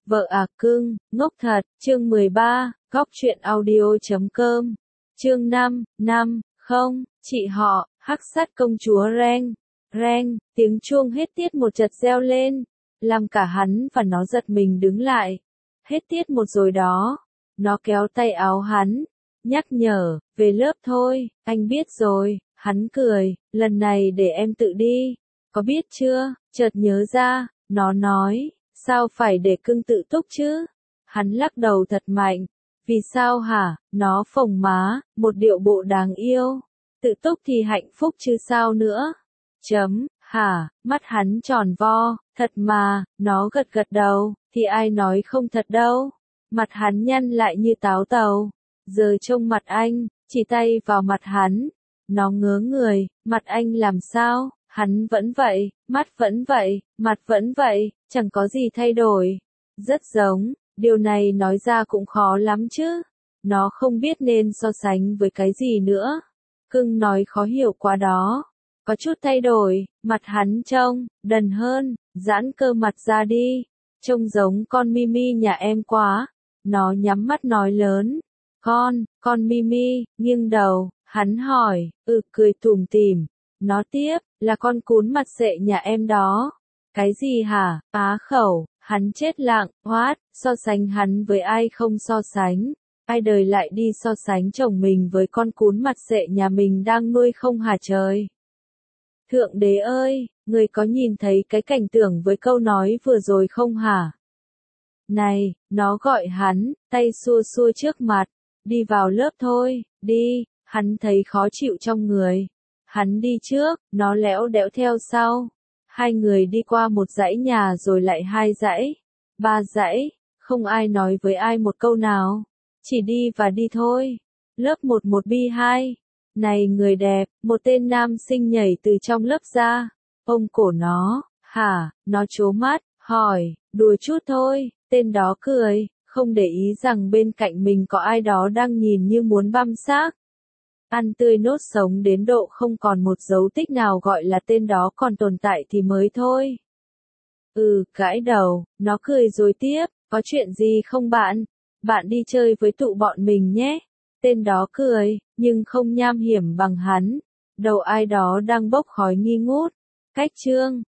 Vợ à cưng, ngốc thật, chương 13, góc truyện audio.com, chương 5, không, chị họ, hắc sát công chúa reng, reng, tiếng chuông hết tiết một chợt reo lên, làm cả hắn và nó giật mình đứng lại. Hết tiết một rồi đó, nó kéo tay áo hắn, nhắc nhở, về lớp thôi, anh biết rồi, hắn cười, lần này để em tự đi, có biết chưa, chợt nhớ ra, nó nói. Sao phải để cưng tự túc chứ? Hắn lắc đầu thật mạnh. Vì sao hả? Nó phồng má, một điệu bộ đáng yêu. Tự túc thì hạnh phúc chứ sao nữa? Hả? Mắt hắn tròn vo. Thật mà, nó gật gật đầu, thì ai nói không thật đâu. Mặt hắn nhăn lại như táo tàu. Giờ trông mặt anh, chỉ tay vào mặt hắn. Nó ngớ người, mặt anh làm sao? Hắn vẫn vậy, mắt vẫn vậy, mặt vẫn vậy, chẳng có gì thay đổi. Rất giống, điều này nói ra cũng khó lắm chứ. Nó không biết nên so sánh với cái gì nữa. Cưng nói khó hiểu quá đó. Có chút thay đổi, mặt hắn trông, đần hơn, giãn cơ mặt ra đi. Trông giống con Mimi nhà em quá. Nó nhắm mắt nói lớn. Con Mimi, nghiêng đầu, hắn hỏi, cười tủm tỉm. Nó tiếp, là con cún mặt sệ nhà em đó. Cái gì hả? Á khẩu, hắn chết lặng, so sánh hắn với ai không so sánh. Ai đời lại đi so sánh chồng mình với con cún mặt sệ nhà mình đang nuôi không hả trời? Thượng đế ơi, người có nhìn thấy cái cảnh tượng với câu nói vừa rồi không hả? Này, nó gọi hắn, tay xua xua trước mặt. Đi vào lớp thôi, đi, hắn thấy khó chịu trong người. Hắn đi trước, nó lẽo đẽo theo sau. Hai người đi qua một dãy nhà rồi lại hai dãy, ba dãy, không ai nói với ai một câu nào. Chỉ đi và đi thôi. Lớp 11B2. Này người đẹp, một tên nam sinh nhảy từ trong lớp ra. Ôm cổ nó, hả, nó trố mắt, hỏi, đùa chút thôi, tên đó cười, không để ý rằng bên cạnh mình có ai đó đang nhìn như muốn băm xác. Ăn tươi nốt sống đến độ không còn một dấu tích nào gọi là tên đó còn tồn tại thì mới thôi. Gãi đầu, nó cười rồi tiếp, có chuyện gì không bạn? Bạn đi chơi với tụi bọn mình nhé. Tên đó cười, nhưng không nham hiểm bằng hắn. Đầu ai đó đang bốc khói nghi ngút. Cách chương,